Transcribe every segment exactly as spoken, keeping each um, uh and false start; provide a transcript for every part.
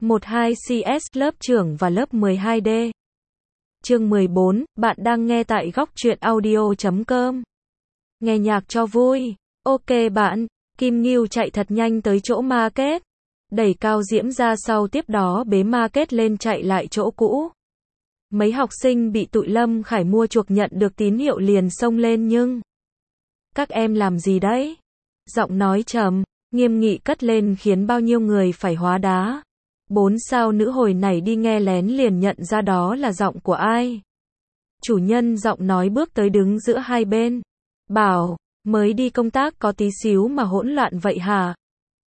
một hai C S lớp trưởng và lớp mười hai D. Chương mười bốn, bạn đang nghe tại góc truyện audio chấm com. Nghe nhạc cho vui. Ok bạn, Kim Ngưu chạy thật nhanh tới chỗ market, đẩy Cao Diễm ra sau, tiếp đó bế market lên chạy lại chỗ cũ. Mấy học sinh bị tụi Lâm Khải mua chuộc nhận được tín hiệu liền xông lên nhưng... Các em làm gì đấy? Giọng nói trầm, nghiêm nghị cất lên khiến bao nhiêu người phải hóa đá. Bốn sao nữ hồi này đi nghe lén liền nhận ra đó là giọng của ai. Chủ nhân giọng nói bước tới đứng giữa hai bên. Bảo, mới đi công tác có tí xíu mà hỗn loạn vậy hả?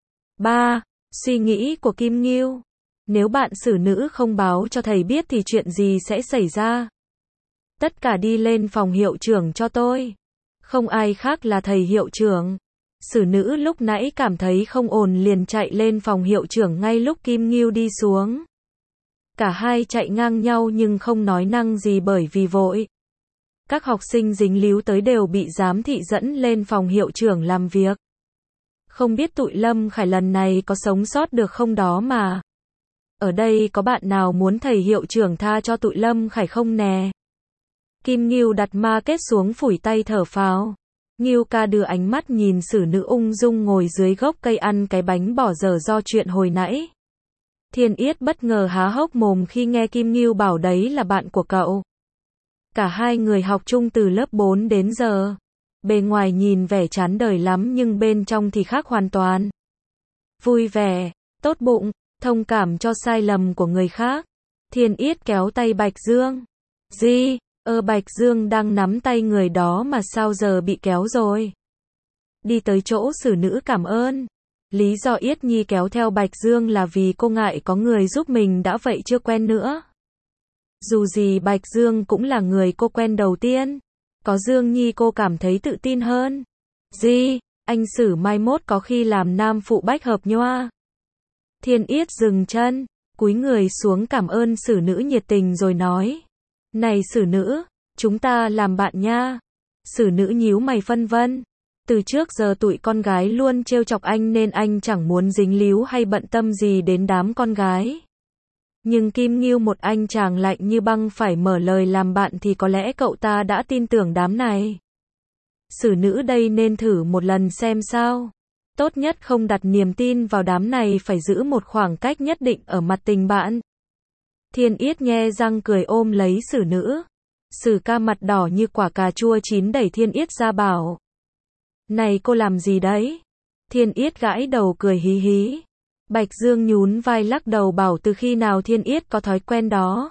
Ba, suy nghĩ của Kim Ngưu. Nếu bạn xử nữ không báo cho thầy biết thì chuyện gì sẽ xảy ra? Tất cả đi lên phòng hiệu trưởng cho tôi. Không ai khác là thầy hiệu trưởng. Xử nữ lúc nãy cảm thấy không ổn liền chạy lên phòng hiệu trưởng ngay lúc Kim Ngưu đi xuống. Cả hai chạy ngang nhau nhưng không nói năng gì bởi vì vội. Các học sinh dính líu tới đều bị giám thị dẫn lên phòng hiệu trưởng làm việc. Không biết tụi Lâm Khải lần này có sống sót được không đó mà. Ở đây có bạn nào muốn thầy hiệu trưởng tha cho tụi Lâm Khải không nè? Kim Ngưu đặt market xuống phủi tay thở phào. Ngưu ca đưa ánh mắt nhìn xử nữ ung dung ngồi dưới gốc cây ăn cái bánh bỏ dở do chuyện hồi nãy. Thiên Yết bất ngờ há hốc mồm khi nghe Kim Ngưu bảo đấy là bạn của cậu. Cả hai người học chung từ lớp bốn đến giờ. Bề ngoài nhìn vẻ chán đời lắm nhưng bên trong thì khác hoàn toàn. Vui vẻ, tốt bụng, thông cảm cho sai lầm của người khác. Thiên Yết kéo tay Bạch Dương. Gì? Ơ Bạch Dương đang nắm tay người đó mà sao giờ bị kéo rồi? Đi tới chỗ xử nữ cảm ơn. Lý do Yết Nhi kéo theo Bạch Dương là vì cô ngại có người giúp mình đã vậy chưa quen nữa. Dù gì Bạch Dương cũng là người cô quen đầu tiên. Có Dương Nhi cô cảm thấy tự tin hơn. Gì? Anh xử mai mốt có khi làm nam phụ bách hợp nhoa. Thiên Yết dừng chân, cúi người xuống cảm ơn xử nữ nhiệt tình rồi nói. Này xử nữ, chúng ta làm bạn nha. Xử nữ nhíu mày phân vân. Từ trước giờ tụi con gái luôn trêu chọc anh nên anh chẳng muốn dính líu hay bận tâm gì đến đám con gái. Nhưng Kim Ngưu một anh chàng lạnh như băng phải mở lời làm bạn thì có lẽ cậu ta đã tin tưởng đám này. Xử nữ đây nên thử một lần xem sao. Tốt nhất không đặt niềm tin vào đám này, phải giữ một khoảng cách nhất định ở mặt tình bạn. Thiên Yết nhe răng cười ôm lấy xử nữ. Xử ca mặt đỏ như quả cà chua chín đẩy Thiên Yết ra bảo. Này cô làm gì đấy? Thiên Yết gãi đầu cười hí hí. Bạch Dương nhún vai lắc đầu bảo từ khi nào Thiên Yết có thói quen đó.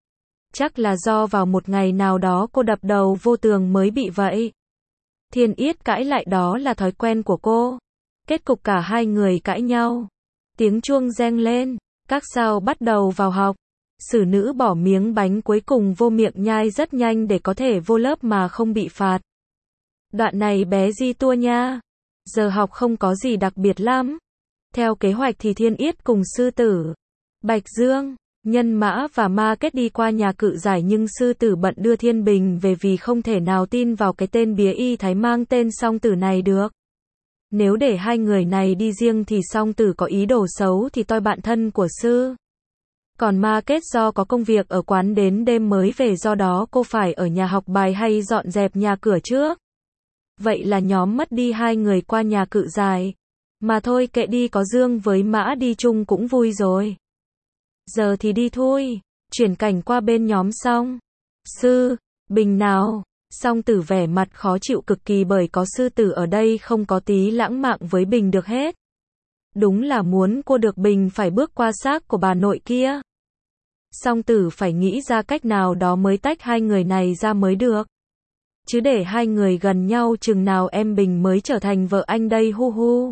Chắc là do vào một ngày nào đó cô đập đầu vô tường mới bị vậy. Thiên Yết cãi lại đó là thói quen của cô. Kết cục cả hai người cãi nhau. Tiếng chuông reng lên. Các sao bắt đầu vào học. Xử nữ bỏ miếng bánh cuối cùng vô miệng nhai rất nhanh để có thể vô lớp mà không bị phạt. Đoạn này bé di tua nha. Giờ học không có gì đặc biệt lắm. Theo kế hoạch thì Thiên Yết cùng Sư Tử, Bạch Dương, Nhân Mã và Ma Kết đi qua nhà cự giải nhưng Sư Tử bận đưa Thiên Bình về vì không thể nào tin vào cái tên bía y thái mang tên Song Tử này được. Nếu để hai người này đi riêng thì Song Tử có ý đồ xấu thì toi bạn thân của Sư. Còn Ma Kết do có công việc ở quán đến đêm mới về, do đó cô phải ở nhà học bài hay dọn dẹp nhà cửa trước. Vậy là nhóm mất đi hai người qua nhà cự giải. Mà thôi kệ đi, có Dương với Mã đi chung cũng vui rồi. Giờ thì đi thôi. Chuyển cảnh qua bên nhóm Song. Sư, Bình nào. Song Tử vẻ mặt khó chịu cực kỳ bởi có Sư Tử ở đây không có tí lãng mạn với Bình được hết. Đúng là muốn cô được Bình phải bước qua xác của bà nội kia. Song Tử phải nghĩ ra cách nào đó mới tách hai người này ra mới được. Chứ để hai người gần nhau chừng nào em Bình mới trở thành vợ anh đây hu hu.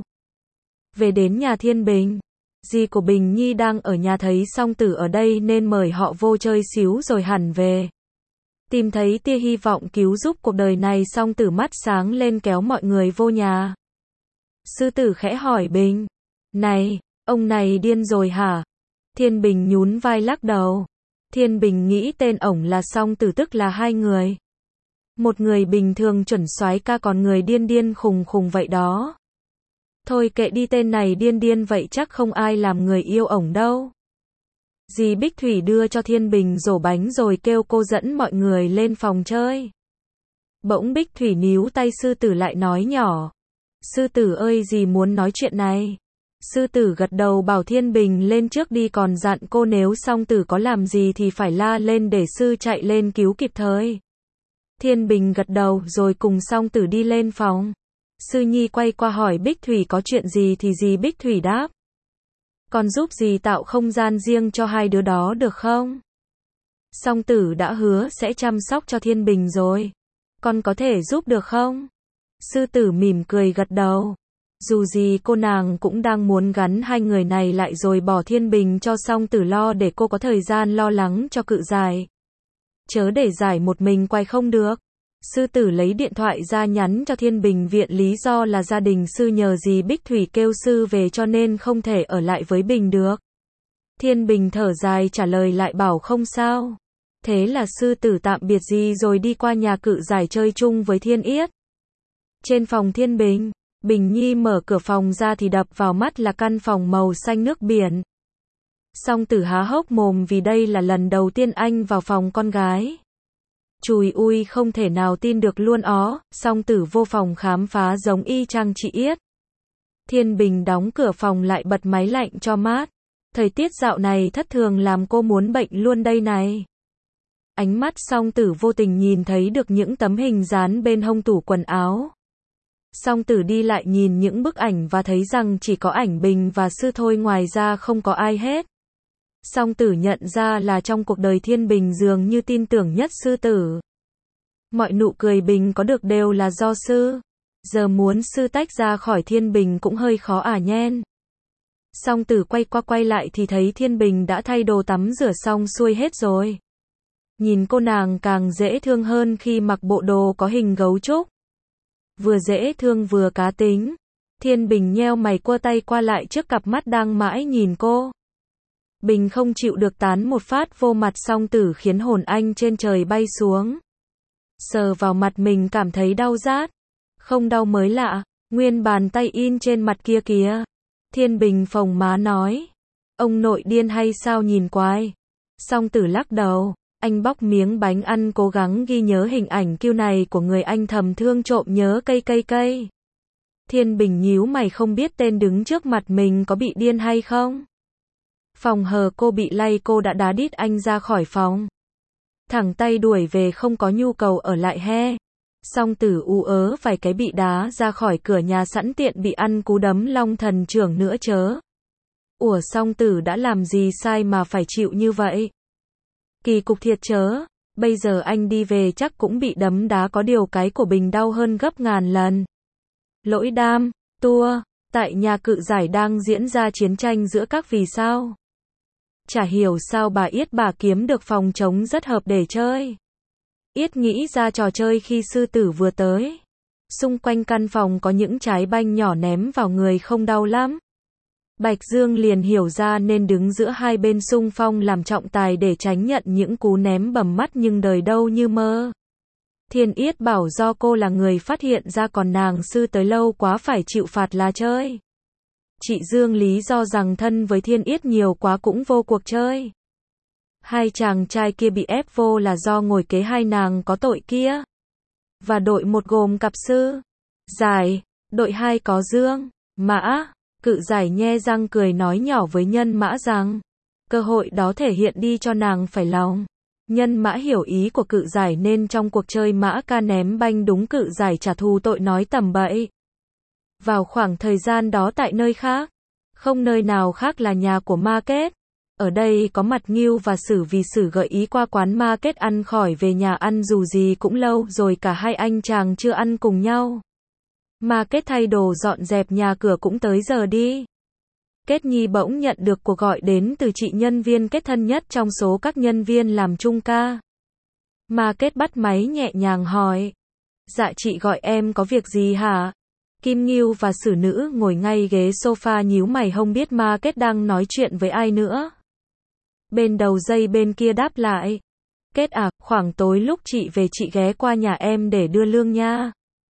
Về đến nhà Thiên Bình, dì của Bình Nhi đang ở nhà thấy Song Tử ở đây nên mời họ vô chơi xíu rồi hẳn về. Tìm thấy tia hy vọng cứu giúp cuộc đời này, Song Tử mắt sáng lên kéo mọi người vô nhà. Sư Tử khẽ hỏi Bình, này, ông này điên rồi hả? Thiên Bình nhún vai lắc đầu. Thiên Bình nghĩ tên ổng là Song Tử tức là hai người. Một người bình thường chuẩn soái ca, còn người điên điên khùng khùng vậy đó. Thôi kệ đi, tên này điên điên vậy chắc không ai làm người yêu ổng đâu. Dì Bích Thủy đưa cho Thiên Bình rổ bánh rồi kêu cô dẫn mọi người lên phòng chơi. Bỗng Bích Thủy níu tay sư tử lại nói nhỏ. Sư tử ơi, dì muốn nói chuyện này. Sư tử gật đầu bảo Thiên Bình lên trước đi, còn dặn cô nếu song tử có làm gì thì phải la lên để sư chạy lên cứu kịp thời. Thiên Bình gật đầu rồi cùng song tử đi lên phòng. Sư Nhi quay qua hỏi Bích Thủy có chuyện gì thì dì Bích Thủy đáp. Con giúp dì tạo không gian riêng cho hai đứa đó được không? Song tử đã hứa sẽ chăm sóc cho Thiên Bình rồi. Con có thể giúp được không? Sư tử mỉm cười gật đầu. Dù gì cô nàng cũng đang muốn gắn hai người này lại rồi bỏ Thiên Bình cho song tử lo để cô có thời gian lo lắng cho cự giải. Chớ để giải một mình quay không được. Sư tử lấy điện thoại ra nhắn cho Thiên Bình viện lý do là gia đình sư nhờ dì Bích Thủy kêu sư về cho nên không thể ở lại với Bình được. Thiên Bình thở dài trả lời lại bảo không sao. Thế là sư tử tạm biệt dì rồi đi qua nhà cự giải chơi chung với Thiên Yết. Trên phòng Thiên Bình, Bình Nhi mở cửa phòng ra thì đập vào mắt là căn phòng màu xanh nước biển. Song tử há hốc mồm vì đây là lần đầu tiên anh vào phòng con gái. Chùi ui không thể nào tin được luôn ó, song tử vô phòng khám phá giống y chang chị Yết. Thiên Bình đóng cửa phòng lại bật máy lạnh cho mát. Thời tiết dạo này thất thường làm cô muốn bệnh luôn đây này. Ánh mắt song tử vô tình nhìn thấy được những tấm hình dán bên hông tủ quần áo. Song tử đi lại nhìn những bức ảnh và thấy rằng chỉ có ảnh Bình và sư thôi, ngoài ra không có ai hết. Song tử nhận ra là trong cuộc đời Thiên Bình dường như tin tưởng nhất sư tử. Mọi nụ cười Bình có được đều là do sư. Giờ muốn sư tách ra khỏi Thiên Bình cũng hơi khó à nhen. Song tử quay qua quay lại thì thấy Thiên Bình đã thay đồ tắm rửa xong xuôi hết rồi. Nhìn cô nàng càng dễ thương hơn khi mặc bộ đồ có hình gấu trúc. Vừa dễ thương vừa cá tính. Thiên Bình nheo mày quơ tay qua lại trước cặp mắt đang mãi nhìn cô. Bình không chịu được tán một phát vô mặt song tử khiến hồn anh trên trời bay xuống. Sờ vào mặt mình cảm thấy đau rát. Không đau mới lạ, nguyên bàn tay in trên mặt kia kìa. Thiên Bình phồng má nói. Ông nội điên hay sao nhìn quái. Song tử lắc đầu. Anh bóc miếng bánh ăn cố gắng ghi nhớ hình ảnh kiêu này của người anh thầm thương trộm nhớ cây cây cây. Thiên Bình nhíu mày không biết tên đứng trước mặt mình có bị điên hay không. Phòng hờ cô bị lay cô đã đá đít anh ra khỏi phòng. Thẳng tay đuổi về không có nhu cầu ở lại he. Song tử u ớ vài cái bị đá ra khỏi cửa nhà sẵn tiện bị ăn cú đấm long thần trưởng nữa chớ. Ủa song tử đã làm gì sai mà phải chịu như vậy? Kỳ cục thiệt chớ, bây giờ anh đi về chắc cũng bị đấm đá, có điều cái của Bình đau hơn gấp ngàn lần. Lỗi đam, tua, tại nhà cự giải đang diễn ra chiến tranh giữa các vì sao. Chả hiểu sao bà Yết bà kiếm được phòng trống rất hợp để chơi. Yết nghĩ ra trò chơi khi sư tử vừa tới. Xung quanh căn phòng có những trái banh nhỏ ném vào người không đau lắm. Bạch Dương liền hiểu ra nên đứng giữa hai bên xung phong làm trọng tài để tránh nhận những cú ném bầm mắt, nhưng đời đâu như mơ. Thiên Yết bảo do cô là người phát hiện ra, còn nàng sư tới lâu quá phải chịu phạt là chơi. Chị Dương lý do rằng thân với Thiên Yết nhiều quá cũng vô cuộc chơi. Hai chàng trai kia bị ép vô là do ngồi kế hai nàng có tội kia. Và đội một gồm cặp sư Giải, đội hai có Dương, Mã. Cự giải nhe răng cười nói nhỏ với Nhân Mã rằng, cơ hội đó thể hiện đi cho nàng phải lòng. Nhân Mã hiểu ý của cự giải nên trong cuộc chơi Mã ca ném banh đúng cự giải trả thù tội nói tầm bậy. Vào khoảng thời gian đó tại nơi khác, không nơi nào khác là nhà của Ma Kết. Ở đây có mặt Ngưu và Sử, vì Sử gợi ý qua quán Ma Kết ăn khỏi về nhà ăn, dù gì cũng lâu rồi cả hai anh chàng chưa ăn cùng nhau. Ma Kết thay đồ dọn dẹp nhà cửa cũng tới giờ đi. Kết Nhi bỗng nhận được cuộc gọi đến từ chị nhân viên Kết thân nhất trong số các nhân viên làm chung ca. Ma Kết bắt máy nhẹ nhàng hỏi. Dạ chị gọi em có việc gì hả? Kim Ngưu và Sử nữ ngồi ngay ghế sofa nhíu mày không biết Ma Kết đang nói chuyện với ai nữa. Bên đầu dây bên kia đáp lại. Kết à, khoảng tối lúc chị về chị ghé qua nhà em để đưa lương nha.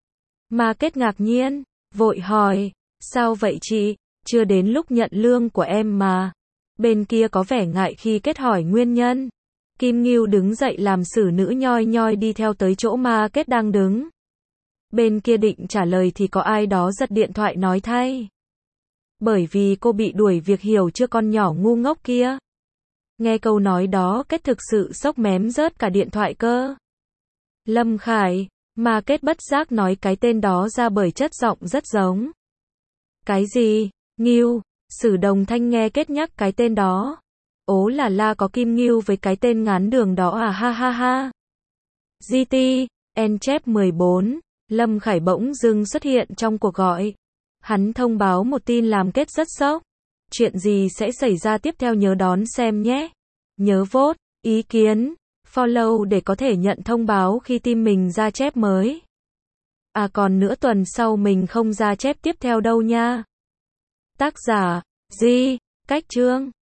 Ma Kết ngạc nhiên, vội hỏi, sao vậy chị, chưa đến lúc nhận lương của em mà. Bên kia có vẻ ngại khi kết hỏi nguyên nhân. Kim Ngưu đứng dậy làm xử nữ nhoi nhoi đi theo tới chỗ Ma Kết đang đứng. Bên kia định trả lời thì có ai đó giật điện thoại nói thay. Bởi vì cô bị đuổi việc hiểu chưa con nhỏ ngu ngốc kia. Nghe câu nói đó Kết thực sự sốc mém rớt cả điện thoại cơ. Lâm Khải, Ma Kết bất giác nói cái tên đó ra bởi chất giọng rất giống. Cái gì? Ngưu, Sử Đồng Thanh nghe Kết nhắc cái tên đó. Ố là la có Kim Ngưu với cái tên ngán đường đó à ha ha ha. giê tê, en chép mười bốn, Lâm Khải bỗng dưng xuất hiện trong cuộc gọi. Hắn thông báo một tin làm Kết rất sốc. Chuyện gì sẽ xảy ra tiếp theo nhớ đón xem nhé. Nhớ vote, ý kiến, follow để có thể nhận thông báo khi team mình ra chép mới. À còn nữa tuần sau mình không ra chép tiếp theo đâu nha. Tác giả, G, Cách Chương.